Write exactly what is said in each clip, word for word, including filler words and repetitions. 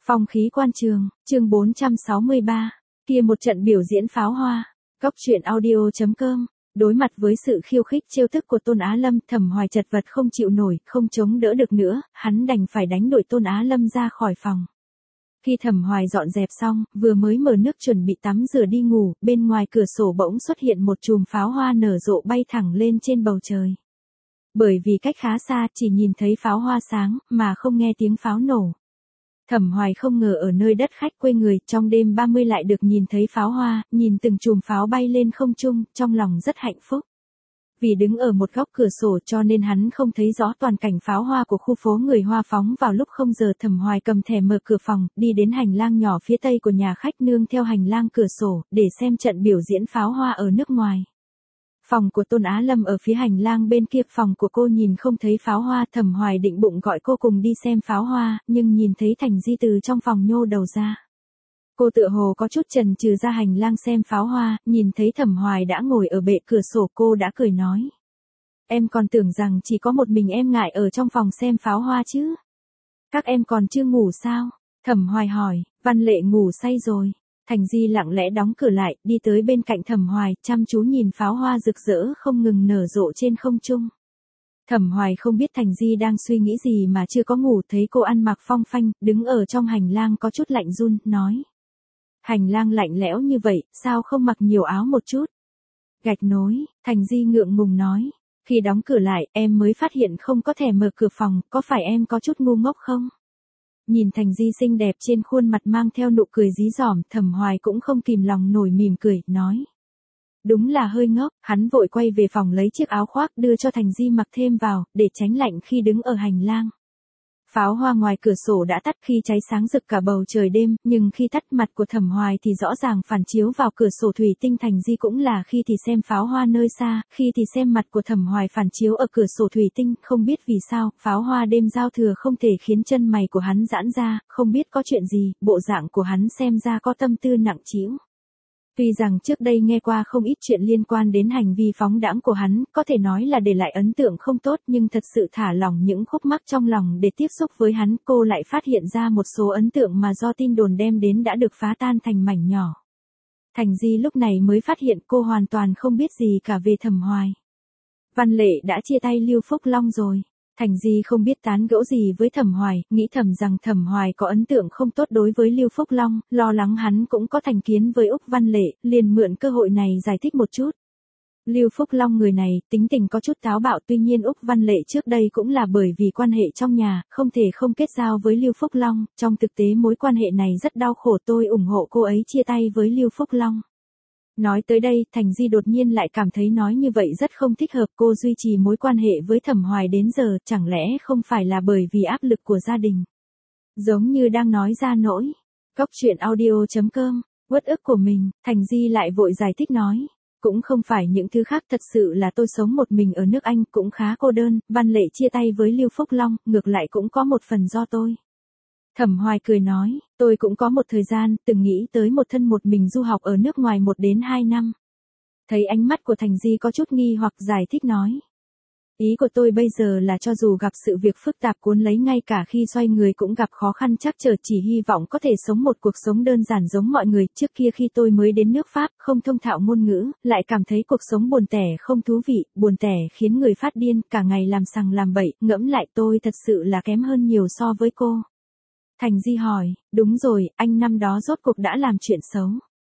Phong khí quan trường, chương bốn trăm sáu mươi ba. Kia một trận biểu diễn pháo hoa. Góc truyện audio chấm com. Đối mặt với sự khiêu khích trêu tức của Tôn Á Lâm, Thẩm Hoài chật vật không chịu nổi, không chống đỡ được nữa, hắn đành phải đánh đuổi Tôn Á Lâm ra khỏi phòng. Khi Thẩm Hoài dọn dẹp xong, vừa mới mở nước chuẩn bị tắm rửa đi ngủ, bên ngoài cửa sổ bỗng xuất hiện một chùm pháo hoa nở rộ bay thẳng lên trên bầu trời. Bởi vì cách khá xa, chỉ nhìn thấy pháo hoa sáng, mà không nghe tiếng pháo nổ. Thẩm Hoài không ngờ ở nơi đất khách quê người, trong đêm ba mươi lại được nhìn thấy pháo hoa, nhìn từng chùm pháo bay lên không trung, trong lòng rất hạnh phúc. Vì đứng ở một góc cửa sổ cho nên hắn không thấy rõ toàn cảnh pháo hoa của khu phố người Hoa phóng vào lúc không giờ. Thẩm Hoài cầm thẻ mở cửa phòng, đi đến hành lang nhỏ phía tây của nhà khách nương theo hành lang cửa sổ, để xem trận biểu diễn pháo hoa ở nước ngoài. Phòng của Tôn Á Lâm ở phía hành lang bên kia, phòng của cô nhìn không thấy pháo hoa. Thẩm Hoài định bụng gọi cô cùng đi xem pháo hoa, nhưng nhìn thấy Thành Di từ trong phòng nhô đầu ra. Cô tựa hồ có chút chần chừ ra hành lang xem pháo hoa, nhìn thấy Thẩm Hoài đã ngồi ở bệ cửa sổ, cô đã cười nói. Em còn tưởng rằng chỉ có một mình em ngại ở trong phòng xem pháo hoa chứ. Các em còn chưa ngủ sao? Thẩm Hoài hỏi. Văn Lệ ngủ say rồi. Thành Di lặng lẽ đóng cửa lại, đi tới bên cạnh Thẩm Hoài, chăm chú nhìn pháo hoa rực rỡ không ngừng nở rộ trên không trung. Thẩm Hoài không biết Thành Di đang suy nghĩ gì mà chưa có ngủ, thấy cô ăn mặc phong phanh, đứng ở trong hành lang có chút lạnh run, nói. Hành lang lạnh lẽo như vậy, sao không mặc nhiều áo một chút? Gạch nối, Thành Di ngượng ngùng nói. Khi đóng cửa lại, em mới phát hiện không có thẻ mở cửa phòng, có phải em có chút ngu ngốc không? Nhìn Thành Di xinh đẹp trên khuôn mặt mang theo nụ cười dí dỏm, Thẩm Hoài cũng không kìm lòng nổi mỉm cười, nói. Đúng là hơi ngốc. Hắn vội quay về phòng lấy chiếc áo khoác đưa cho Thành Di mặc thêm vào, để tránh lạnh khi đứng ở hành lang. Pháo hoa ngoài cửa sổ đã tắt khi cháy sáng rực cả bầu trời đêm, nhưng khi tắt, mặt của Thẩm Hoài thì rõ ràng phản chiếu vào cửa sổ thủy tinh. Thành Di cũng là, khi thì xem pháo hoa nơi xa, khi thì xem mặt của Thẩm Hoài phản chiếu ở cửa sổ thủy tinh. Không biết vì sao, pháo hoa đêm giao thừa không thể khiến chân mày của hắn giãn ra, không biết có chuyện gì, bộ dạng của hắn xem ra có tâm tư nặng trĩu. Tuy rằng trước đây nghe qua không ít chuyện liên quan đến hành vi phóng đãng của hắn, có thể nói là để lại ấn tượng không tốt, nhưng thật sự thả lỏng những khúc mắc trong lòng để tiếp xúc với hắn, cô lại phát hiện ra một số ấn tượng mà do tin đồn đem đến đã được phá tan thành mảnh nhỏ. Thành Di lúc này mới phát hiện cô hoàn toàn không biết gì cả về Thẩm Hoài. Văn Lệ đã chia tay Lưu Phúc Long rồi. Thành Di không biết tán gẫu gì với Thẩm Hoài, nghĩ thầm rằng Thẩm Hoài có ấn tượng không tốt đối với Lưu Phúc Long, lo lắng hắn cũng có thành kiến với Úc Văn Lệ, liền mượn cơ hội này giải thích một chút. Lưu Phúc Long người này, tính tình có chút táo bạo, tuy nhiên Úc Văn Lệ trước đây cũng là bởi vì quan hệ trong nhà, không thể không kết giao với Lưu Phúc Long, trong thực tế mối quan hệ này rất đau khổ, tôi ủng hộ cô ấy chia tay với Lưu Phúc Long. Nói tới đây, Thành Di đột nhiên lại cảm thấy nói như vậy rất không thích hợp, cô duy trì mối quan hệ với Thẩm Hoài đến giờ, chẳng lẽ không phải là bởi vì áp lực của gia đình? Giống như đang nói ra nỗi. Góc truyện audio chấm com, uất ức của mình, Thành Di lại vội giải thích nói. Cũng không phải những thứ khác, thật sự là tôi sống một mình ở nước Anh, cũng khá cô đơn, Văn Lệ chia tay với Lưu Phúc Long, ngược lại cũng có một phần do tôi. Thẩm Hoài cười nói, tôi cũng có một thời gian, từng nghĩ tới một thân một mình du học ở nước ngoài một đến hai năm. Thấy ánh mắt của Thành Di có chút nghi hoặc, giải thích nói. Ý của tôi bây giờ là cho dù gặp sự việc phức tạp cuốn lấy, ngay cả khi xoay người cũng gặp khó khăn trắc trở, chỉ hy vọng có thể sống một cuộc sống đơn giản giống mọi người. Trước kia khi tôi mới đến nước Pháp, không thông thạo ngôn ngữ, lại cảm thấy cuộc sống buồn tẻ không thú vị, buồn tẻ khiến người phát điên, cả ngày làm sằng làm bậy, ngẫm lại tôi thật sự là kém hơn nhiều so với cô. Thành Di hỏi, đúng rồi, anh năm đó rốt cuộc đã làm chuyện xấu.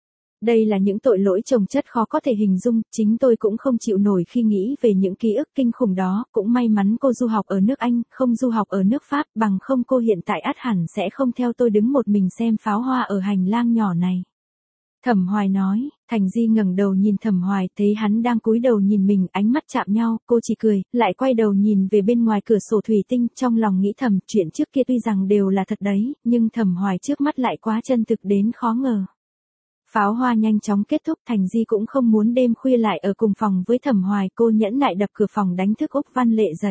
Đây là những tội lỗi chồng chất khó có thể hình dung, chính tôi cũng không chịu nổi khi nghĩ về những ký ức kinh khủng đó, cũng may mắn cô du học ở nước Anh, không du học ở nước Pháp, bằng không cô hiện tại ắt hẳn sẽ không theo tôi đứng một mình xem pháo hoa ở hành lang nhỏ này. Thẩm Hoài nói. Thành Di ngẩng đầu nhìn Thẩm Hoài, thấy hắn đang cúi đầu nhìn mình, ánh mắt chạm nhau, cô chỉ cười, lại quay đầu nhìn về bên ngoài cửa sổ thủy tinh, trong lòng nghĩ thầm, chuyện trước kia tuy rằng đều là thật đấy, nhưng Thẩm Hoài trước mắt lại quá chân thực đến khó ngờ. Pháo hoa nhanh chóng kết thúc, Thành Di cũng không muốn đêm khuya lại ở cùng phòng với Thẩm Hoài, cô nhẫn nại đập cửa phòng đánh thức Úc Văn Lệ dậy.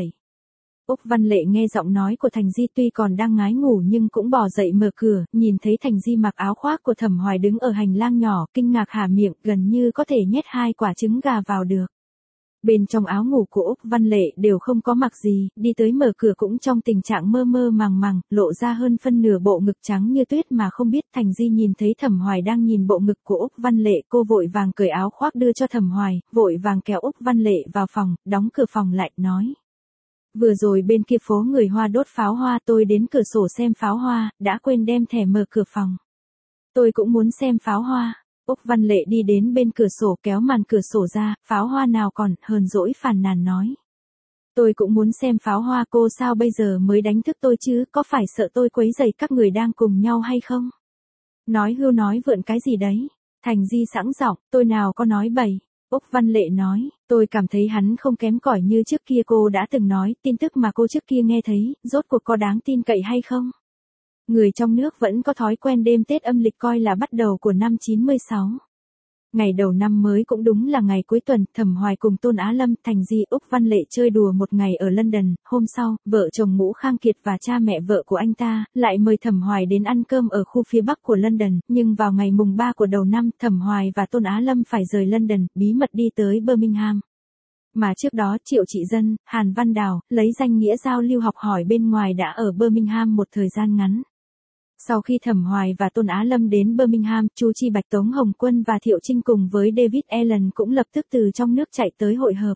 Úc Văn Lệ nghe giọng nói của Thành Di tuy còn đang ngái ngủ nhưng cũng bò dậy mở cửa, nhìn thấy Thành Di mặc áo khoác của Thẩm Hoài đứng ở hành lang nhỏ, kinh ngạc há miệng, gần như có thể nhét hai quả trứng gà vào được. Bên trong áo ngủ của Úc Văn Lệ đều không có mặc gì, đi tới mở cửa cũng trong tình trạng mơ mơ màng màng, lộ ra hơn phân nửa bộ ngực trắng như tuyết mà không biết. Thành Di nhìn thấy Thẩm Hoài đang nhìn bộ ngực của Úc Văn Lệ, cô vội vàng cởi áo khoác đưa cho Thẩm Hoài, vội vàng kéo Úc Văn Lệ vào phòng, đóng cửa phòng lại, nói. Vừa rồi bên kia phố người Hoa đốt pháo hoa, tôi đến cửa sổ xem pháo hoa, đã quên đem thẻ mở cửa phòng. Tôi cũng muốn xem pháo hoa. Úc Văn Lệ đi đến bên cửa sổ kéo màn cửa sổ ra, pháo hoa nào còn, hờn dỗi phàn nàn nói. Tôi cũng muốn xem pháo hoa, cô sao bây giờ mới đánh thức tôi chứ, có phải sợ tôi quấy rầy các người đang cùng nhau hay không? Nói hưu nói vượn cái gì đấy? Thành Di sẵn giọng, tôi nào có nói bậy. Úc Văn Lệ nói, tôi cảm thấy hắn không kém cỏi như trước kia, cô đã từng nói, tin tức mà cô trước kia nghe thấy, rốt cuộc có đáng tin cậy hay không? Người trong nước vẫn có thói quen đêm Tết âm lịch coi là bắt đầu của năm chín mươi sáu. Ngày đầu năm mới cũng đúng là ngày cuối tuần, Thẩm Hoài cùng Tôn Á Lâm, Thành Di, Úc Văn Lệ chơi đùa một ngày ở London. Hôm sau, vợ chồng Ngũ Khang Kiệt và cha mẹ vợ của anh ta lại mời Thẩm Hoài đến ăn cơm ở khu phía Bắc của London, nhưng vào ngày mùng ba của đầu năm, Thẩm Hoài và Tôn Á Lâm phải rời London, bí mật đi tới Birmingham. Mà trước đó Triệu Trị Dân, Hàn Văn Đào, lấy danh nghĩa giao lưu học hỏi bên ngoài đã ở Birmingham một thời gian ngắn. Sau khi Thẩm Hoài và Tôn Á Lâm đến Birmingham, Chu Chi Bạch, Tống Hồng Quân và Thiệu Trinh cùng với David Allen cũng lập tức từ trong nước chạy tới hội hợp.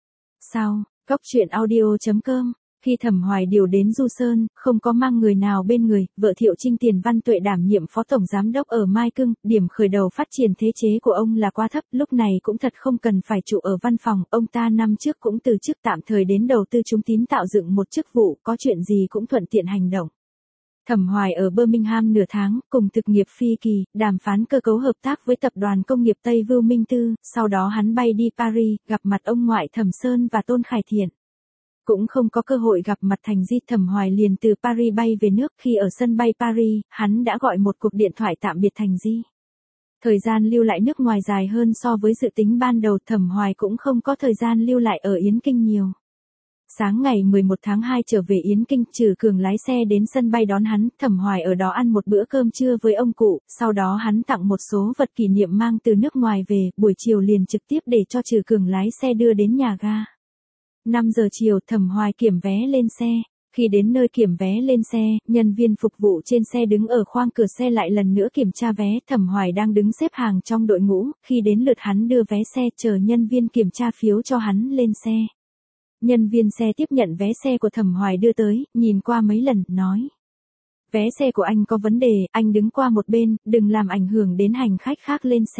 Sau, Cóc Truyện Audio chấm com, khi Thẩm Hoài điều đến Du Sơn, không có mang người nào bên người, vợ Thiệu Trinh Tiền Văn Tuệ đảm nhiệm phó tổng giám đốc ở Mai Cưng, điểm khởi đầu phát triển thế chế của ông là quá thấp, lúc này cũng thật không cần phải trụ ở văn phòng, ông ta năm trước cũng từ chức tạm thời đến đầu tư trung tín tạo dựng một chức vụ, có chuyện gì cũng thuận tiện hành động. Thẩm Hoài ở Birmingham nửa tháng, cùng thực nghiệp Phi Kỳ, đàm phán cơ cấu hợp tác với tập đoàn công nghiệp Tây Vưu Minh Tư, sau đó hắn bay đi Paris, gặp mặt ông ngoại Thẩm Sơn và Tôn Khải Thiện. Cũng không có cơ hội gặp mặt Thành Di, Thẩm Hoài liền từ Paris bay về nước, khi ở sân bay Paris, hắn đã gọi một cuộc điện thoại tạm biệt Thành Di. Thời gian lưu lại nước ngoài dài hơn so với dự tính ban đầu, Thẩm Hoài cũng không có thời gian lưu lại ở Yến Kinh nhiều. Sáng ngày mười một tháng hai trở về Yến Kinh, Trừ Cường lái xe đến sân bay đón hắn, Thẩm Hoài ở đó ăn một bữa cơm trưa với ông cụ, sau đó hắn tặng một số vật kỷ niệm mang từ nước ngoài về, buổi chiều liền trực tiếp để cho Trừ Cường lái xe đưa đến nhà ga. năm giờ chiều, Thẩm Hoài kiểm vé lên xe. Khi đến nơi kiểm vé lên xe, nhân viên phục vụ trên xe đứng ở khoang cửa xe lại lần nữa kiểm tra vé, Thẩm Hoài đang đứng xếp hàng trong đội ngũ, khi đến lượt hắn đưa vé xe, chờ nhân viên kiểm tra phiếu cho hắn lên xe. Nhân viên xe tiếp nhận vé xe của Thẩm Hoài đưa tới, nhìn qua mấy lần, nói. Vé xe của anh có vấn đề, anh đứng qua một bên, đừng làm ảnh hưởng đến hành khách khác lên xe.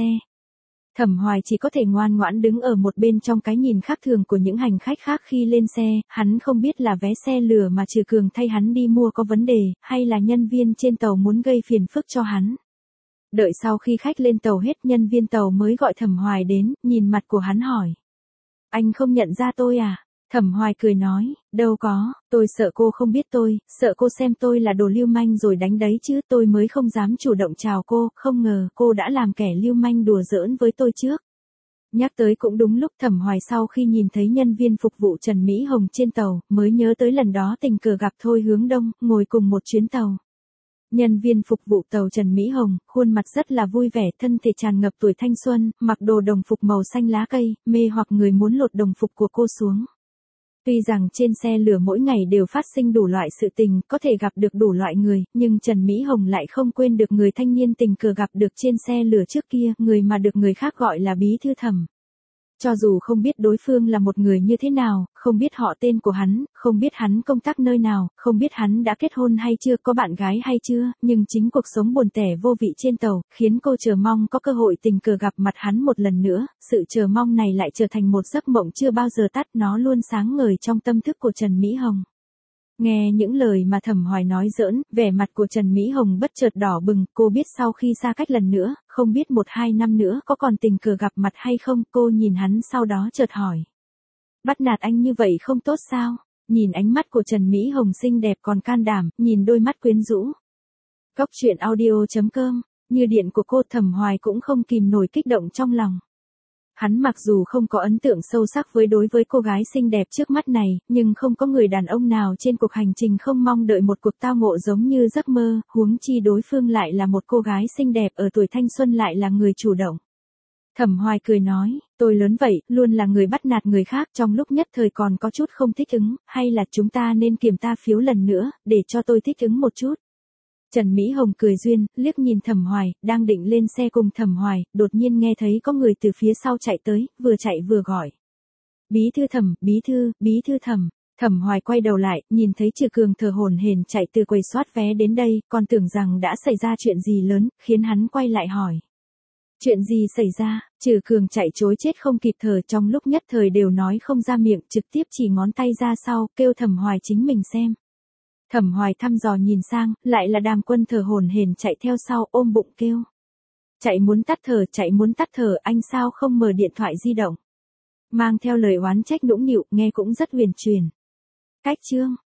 Thẩm Hoài chỉ có thể ngoan ngoãn đứng ở một bên trong cái nhìn khác thường của những hành khách khác khi lên xe, hắn không biết là vé xe lừa mà Trừ Cường thay hắn đi mua có vấn đề, hay là nhân viên trên tàu muốn gây phiền phức cho hắn. Đợi sau khi khách lên tàu hết, nhân viên tàu mới gọi Thẩm Hoài đến, nhìn mặt của hắn hỏi. Anh không nhận ra tôi à? Thẩm Hoài cười nói, đâu có, tôi sợ cô không biết tôi, sợ cô xem tôi là đồ lưu manh rồi đánh đấy chứ, tôi mới không dám chủ động chào cô, không ngờ cô đã làm kẻ lưu manh đùa giỡn với tôi trước. Nhắc tới cũng đúng lúc, Thẩm Hoài sau khi nhìn thấy nhân viên phục vụ Trần Mỹ Hồng trên tàu, mới nhớ tới lần đó tình cờ gặp Thôi Hướng Đông, ngồi cùng một chuyến tàu. Nhân viên phục vụ tàu Trần Mỹ Hồng, khuôn mặt rất là vui vẻ, thân thể tràn ngập tuổi thanh xuân, mặc đồ đồng phục màu xanh lá cây, mê hoặc người muốn lột đồng phục của cô xuống. Tuy rằng trên xe lửa mỗi ngày đều phát sinh đủ loại sự tình, có thể gặp được đủ loại người, nhưng Trần Mỹ Hồng lại không quên được người thanh niên tình cờ gặp được trên xe lửa trước kia, người mà được người khác gọi là Bí Thư Thẩm. Cho dù không biết đối phương là một người như thế nào, không biết họ tên của hắn, không biết hắn công tác nơi nào, không biết hắn đã kết hôn hay chưa, có bạn gái hay chưa, nhưng chính cuộc sống buồn tẻ vô vị trên tàu, khiến cô chờ mong có cơ hội tình cờ gặp mặt hắn một lần nữa, sự chờ mong này lại trở thành một giấc mộng chưa bao giờ tắt, nó luôn sáng ngời trong tâm thức của Trần Mỹ Hồng. Nghe những lời mà Thẩm Hoài nói giỡn, vẻ mặt của Trần Mỹ Hồng bất chợt đỏ bừng, cô biết sau khi xa cách lần nữa, không biết một hai năm nữa có còn tình cờ gặp mặt hay không, cô nhìn hắn sau đó chợt hỏi. Bắt nạt anh như vậy không tốt sao? Nhìn ánh mắt của Trần Mỹ Hồng xinh đẹp còn can đảm, nhìn đôi mắt quyến rũ. Cóc Truyện Audio chấm com, như điện của cô, Thẩm Hoài cũng không kìm nổi kích động trong lòng. Hắn mặc dù không có ấn tượng sâu sắc với đối với cô gái xinh đẹp trước mắt này, nhưng không có người đàn ông nào trên cuộc hành trình không mong đợi một cuộc tao ngộ giống như giấc mơ, huống chi đối phương lại là một cô gái xinh đẹp ở tuổi thanh xuân lại là người chủ động. Thẩm Hoài cười nói, tôi lớn vậy, luôn là người bắt nạt người khác, trong lúc nhất thời còn có chút không thích ứng, hay là chúng ta nên kiểm ta phiếu lần nữa, để cho tôi thích ứng một chút. Trần Mỹ Hồng cười duyên, liếc nhìn Thẩm Hoài, đang định lên xe cùng Thẩm Hoài, đột nhiên nghe thấy có người từ phía sau chạy tới, vừa chạy vừa gọi. Bí thư Thẩm, bí thư, bí thư Thẩm. Thẩm Hoài quay đầu lại, nhìn thấy Trừ Cường thở hổn hển chạy từ quầy soát vé đến đây, còn tưởng rằng đã xảy ra chuyện gì lớn, khiến hắn quay lại hỏi. Chuyện gì xảy ra? Trừ Cường chạy chối chết không kịp thở, trong lúc nhất thời đều nói không ra miệng, trực tiếp chỉ ngón tay ra sau, kêu Thẩm Hoài chính mình xem. Thẩm Hoài thăm dò nhìn sang, lại là Đàm Quân thở hổn hển chạy theo sau, ôm bụng kêu. Chạy muốn tắt thở, chạy muốn tắt thở, anh sao không mở điện thoại di động? Mang theo lời oán trách nũng nịu, nghe cũng rất huyền truyền. Cách chương